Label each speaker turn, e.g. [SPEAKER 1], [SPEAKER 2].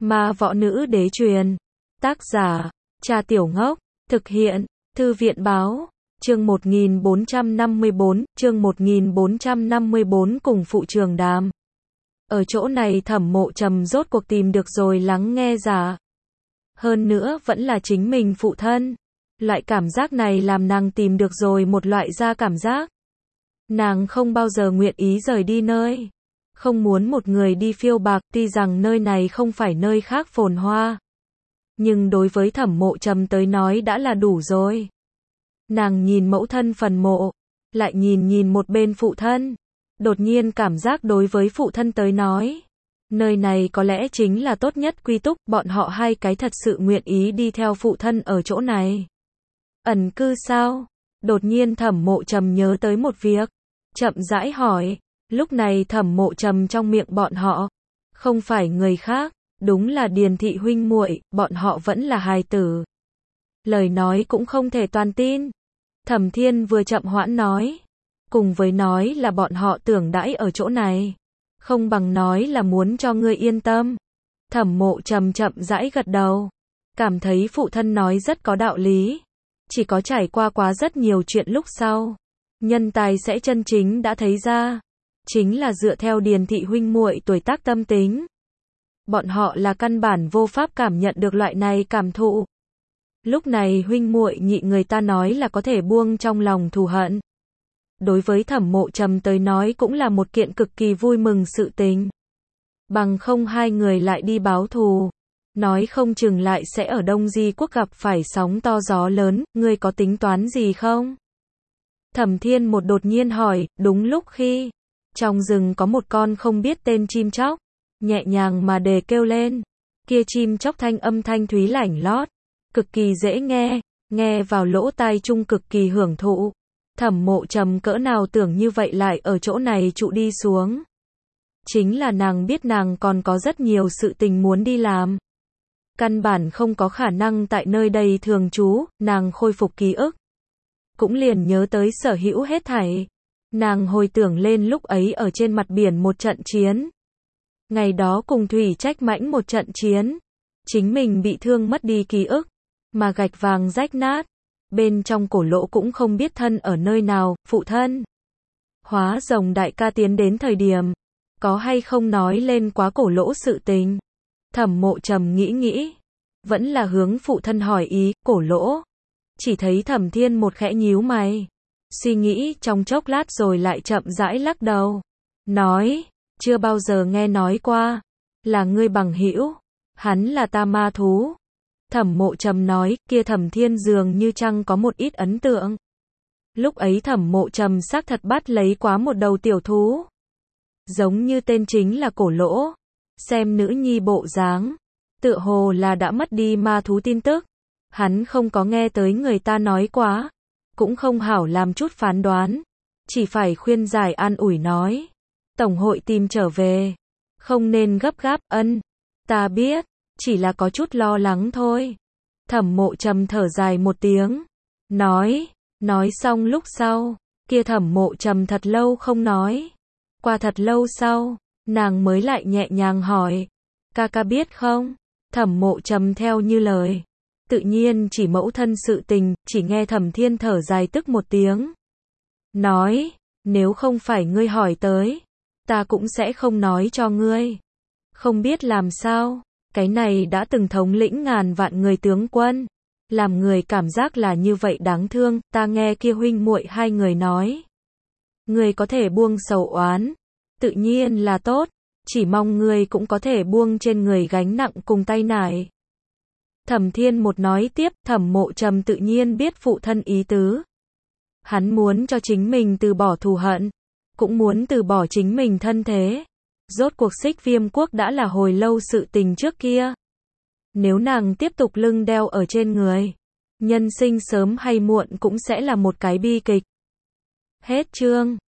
[SPEAKER 1] Ma Võ Nữ Đế truyền. Tác giả, Cha Tiểu Ngốc. Thực hiện, Thư viện Báo. Chương 1454 cùng phụ trường đàm. Ở chỗ này Thẩm Mộ Trầm rốt cuộc tìm được rồi lắng nghe giả. Hơn nữa vẫn là chính mình phụ thân. Loại cảm giác này làm nàng tìm được rồi một loại gia cảm giác. Nàng không bao giờ nguyện ý rời đi nơi. Không muốn một người đi phiêu bạc, tuy rằng nơi này không phải nơi khác phồn hoa. Nhưng đối với Thẩm Mộ Trầm tới nói đã là đủ rồi. Nàng nhìn mẫu thân phần mộ, lại nhìn một bên phụ thân. Đột nhiên cảm giác đối với phụ thân tới nói, nơi này có lẽ chính là tốt nhất quy túc, bọn họ hai cái thật sự nguyện ý đi theo phụ thân ở chỗ này. Ẩn cư sao? Đột nhiên Thẩm Mộ Trầm nhớ tới một việc, chậm rãi hỏi. Lúc này Thẩm Mộ Trầm trong miệng bọn họ, không phải người khác, đúng là Điền thị huynh muội, bọn họ vẫn là hài tử. Lời nói cũng không thể toàn tin. Thẩm Thiên vừa chậm hoãn nói, cùng với nói là bọn họ tưởng đãi ở chỗ này, không bằng nói là muốn cho ngươi yên tâm. Thẩm Mộ Trầm chậm rãi gật đầu, cảm thấy phụ thân nói rất có đạo lý. Chỉ có trải qua quá rất nhiều chuyện lúc sau, nhân tài sẽ chân chính đã thấy ra. Chính là dựa theo Điền thị huynh muội tuổi tác tâm tính. Bọn họ là căn bản vô pháp cảm nhận được loại này cảm thụ. Lúc này huynh muội nhị người ta nói là có thể buông trong lòng thù hận. Đối với Thẩm Mộ Trầm tới nói cũng là một kiện cực kỳ vui mừng sự tình. Bằng không hai người lại đi báo thù, nói không chừng lại sẽ ở Đông Di quốc gặp phải sóng to gió lớn, ngươi có tính toán gì không? Thẩm Thiên một đột nhiên hỏi, đúng lúc khi trong rừng có một con không biết tên chim chóc, nhẹ nhàng mà đề kêu lên. Kia chim chóc thanh âm thanh thúy lảnh lót, cực kỳ dễ nghe, nghe vào lỗ tai chung cực kỳ hưởng thụ. Thẩm Mộ Trầm cỡ nào tưởng như vậy lại ở chỗ này trụ đi xuống. Chính là nàng biết nàng còn có rất nhiều sự tình muốn đi làm. Căn bản không có khả năng tại nơi đây thường trú, nàng khôi phục ký ức. Cũng liền nhớ tới sở hữu hết thảy. Nàng hồi tưởng lên lúc ấy ở trên mặt biển một trận chiến. Ngày đó cùng Thủy Trách Mãnh một trận chiến. Chính mình bị thương mất đi ký ức, mà gạch vàng rách nát. Bên trong cổ lỗ cũng không biết thân ở nơi nào, phụ thân. Hóa rồng đại ca tiến đến thời điểm, có hay không nói lên quá cổ lỗ sự tình. Thẩm Mộ Trầm nghĩ, vẫn là hướng phụ thân hỏi ý, cổ lỗ. Chỉ thấy Thẩm Thiên một khẽ nhíu mày, suy nghĩ trong chốc lát rồi lại chậm rãi lắc đầu. Nói, chưa bao giờ nghe nói qua, là ngươi bằng hữu, hắn là ta ma thú. Thẩm Mộ Trầm nói, kia Thẩm Thiên dường như chăng có một ít ấn tượng. Lúc ấy Thẩm Mộ Trầm xác thật bắt lấy quá một đầu tiểu thú. Giống như tên chính là cổ lỗ. Xem nữ nhi bộ dáng, tựa hồ là đã mất đi ma thú tin tức. Hắn không có nghe tới người ta nói quá, cũng không hảo làm chút phán đoán, chỉ phải khuyên giải an ủi nói. Tổng hội tìm trở về, không nên gấp gáp, ta biết, chỉ là có chút lo lắng thôi. Thẩm Mộ Trầm thở dài một tiếng, nói xong lúc sau, kia Thẩm Mộ Trầm thật lâu không nói. Qua thật lâu sau, nàng mới lại nhẹ nhàng hỏi, ca biết không? Thẩm Mộ Trầm theo như lời, tự nhiên chỉ mẫu thân sự tình, chỉ nghe Thẩm Thiên thở dài tức một tiếng. Nói, nếu không phải ngươi hỏi tới, ta cũng sẽ không nói cho ngươi. Không biết làm sao, cái này đã từng thống lĩnh ngàn vạn người tướng quân, làm người cảm giác là như vậy đáng thương. Ta nghe kia huynh muội hai người nói, ngươi có thể buông sầu oán, tự nhiên là tốt, chỉ mong ngươi cũng có thể buông trên người gánh nặng cùng tay nải. Thẩm Thiên một nói tiếp, Thẩm Mộ Trầm tự nhiên biết phụ thân ý tứ. Hắn muốn cho chính mình từ bỏ thù hận, cũng muốn từ bỏ chính mình thân thế. Rốt cuộc Xích Viêm quốc đã là hồi lâu sự tình trước kia. Nếu nàng tiếp tục lưng đeo ở trên người, nhân sinh sớm hay muộn cũng sẽ là một cái bi kịch. Hết chương.